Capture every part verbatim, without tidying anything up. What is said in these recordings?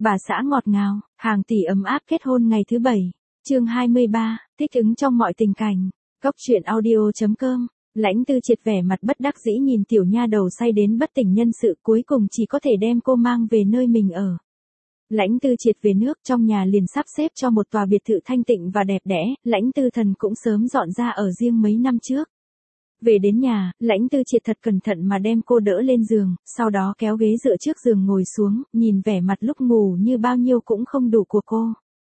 Bà xã ngọt ngào, hàng tỷ ấm áp kết hôn ngày thứ bảy. Chương hai mươi ba, thích ứng trong mọi tình cảnh. Cốc truyện audio chấm com. Lãnh Tư Triệt vẻ mặt bất đắc dĩ nhìn tiểu nha đầu say đến bất tỉnh nhân sự, cuối cùng chỉ có thể đem cô mang về nơi mình ở. Lãnh Tư Triệt về nước, trong nhà liền sắp xếp cho một tòa biệt thự thanh tịnh và đẹp đẽ, Lãnh Tư Thần cũng sớm dọn ra ở riêng mấy năm trước. Về đến nhà, Lãnh Tư Triệt thật cẩn thận mà đem cô đỡ lên giường, sau đó kéo ghế dựa trước giường ngồi xuống, nhìn vẻ mặt lúc ngủ như bao nhiêu cũng không đủ của cô.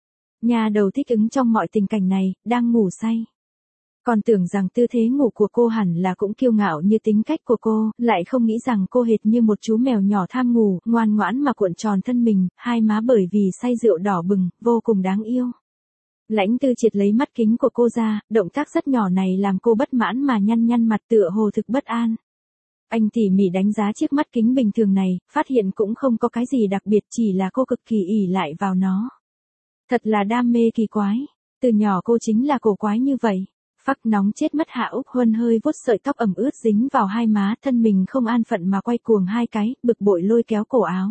Nha đầu thích ứng trong mọi tình cảnh này, đang ngủ say. Còn tưởng rằng tư thế ngủ của cô hẳn là cũng kiêu ngạo như tính cách của cô, lại không nghĩ rằng cô hệt như một chú mèo nhỏ tham ngủ, ngoan ngoãn mà cuộn tròn thân mình, hai má bởi vì say rượu đỏ bừng, vô cùng đáng yêu. Lãnh Tư Triệt lấy mắt kính của cô ra, động tác rất nhỏ này làm cô bất mãn mà nhăn nhăn mặt tựa hồ thực bất an. Anh tỉ mỉ đánh giá chiếc mắt kính bình thường này, phát hiện cũng không có cái gì đặc biệt, chỉ là cô cực kỳ ỷ lại vào nó. Thật là đam mê kỳ quái, từ nhỏ cô chính là cổ quái như vậy. Phắc nóng chết mất Hạ Úc Huân hơi vuốt sợi tóc ẩm ướt dính vào hai má, thân mình không an phận mà quay cuồng hai cái, bực bội lôi kéo cổ áo.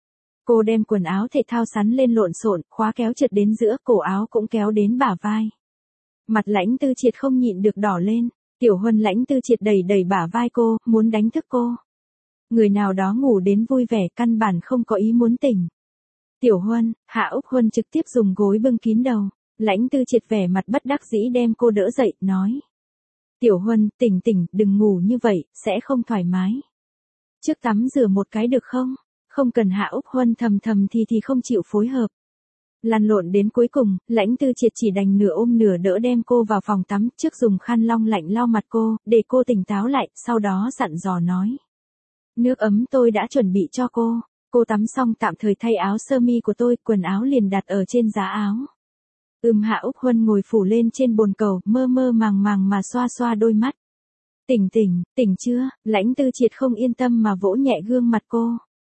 Cô đem quần áo thể thao sắn lên lộn xộn, khóa kéo trượt đến giữa, cổ áo cũng kéo đến bả vai. Mặt Lãnh Tư Triệt không nhịn được đỏ lên, Tiểu Huân Lãnh Tư Triệt đẩy đẩy bả vai cô, muốn đánh thức cô. Người nào đó ngủ đến vui vẻ, căn bản không có ý muốn tỉnh. Tiểu Huân, Hạ Úc Huân trực tiếp dùng gối bưng kín đầu. Lãnh Tư Triệt vẻ mặt bất đắc dĩ đem cô đỡ dậy, nói. Tiểu Huân, tỉnh tỉnh, đừng ngủ như vậy, sẽ không thoải mái. Trước tắm rửa một cái được không? Không cần. Hạ Úc Huân thầm thầm thì thì không chịu phối hợp. Lăn lộn đến cuối cùng, Lãnh Tư Triệt chỉ đành nửa ôm nửa đỡ đem cô vào phòng tắm, trước dùng khăn long lạnh lau mặt cô, để cô tỉnh táo lại, sau đó dặn dò nói. Nước ấm tôi đã chuẩn bị cho cô, cô tắm xong tạm thời thay áo sơ mi của tôi, quần áo liền đặt ở trên giá áo. Ừm. Hạ Úc Huân ngồi phủ lên trên bồn cầu, mơ mơ màng màng mà xoa xoa đôi mắt. Tỉnh tỉnh, tỉnh chưa? Lãnh Tư Triệt không yên tâm mà vỗ nhẹ gương mặt cô.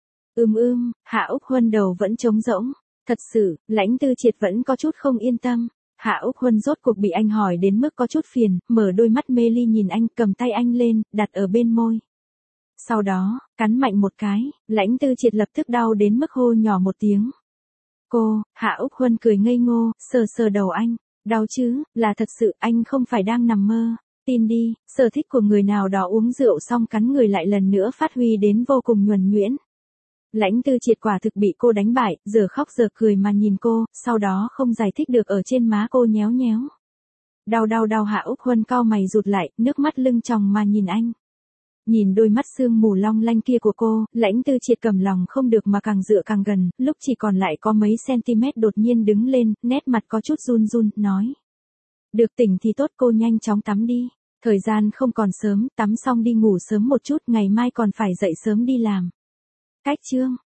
Ưm ưm. Hạ Úc Huân đầu vẫn trống rỗng. Thật sự, Lãnh Tư Triệt vẫn có chút không yên tâm. Hạ Úc Huân rốt cuộc bị anh hỏi đến mức có chút phiền, mở đôi mắt mê ly nhìn anh, cầm tay anh lên, đặt ở bên môi. Sau đó, cắn mạnh một cái, Lãnh Tư Triệt lập tức đau đến mức hô nhỏ một tiếng. Cô, Hạ Úc Huân cười ngây ngô, sờ sờ đầu anh. Đau chứ, là thật sự, anh không phải đang nằm mơ. Tin đi, sở thích của người nào đó uống rượu xong cắn người lại lần nữa phát huy đến vô cùng nhuần nhuyễn. Lãnh Tư Triệt quả thực bị cô đánh bại, giờ khóc giờ cười mà nhìn cô, sau đó không giải thích được ở trên má cô nhéo nhéo. Đau đau đau. Hạ Úc Huân cau mày rụt lại, nước mắt lưng tròng mà nhìn anh. Nhìn đôi mắt sương mù long lanh kia của cô, Lãnh Tư Triệt cầm lòng không được mà càng dựa càng gần, lúc chỉ còn lại có mấy centimet đột nhiên đứng lên, nét mặt có chút run run, nói. Được, tỉnh thì tốt, cô nhanh chóng tắm đi. Thời gian không còn sớm, tắm xong đi ngủ sớm một chút, ngày mai còn phải dậy sớm đi làm. Cách chương.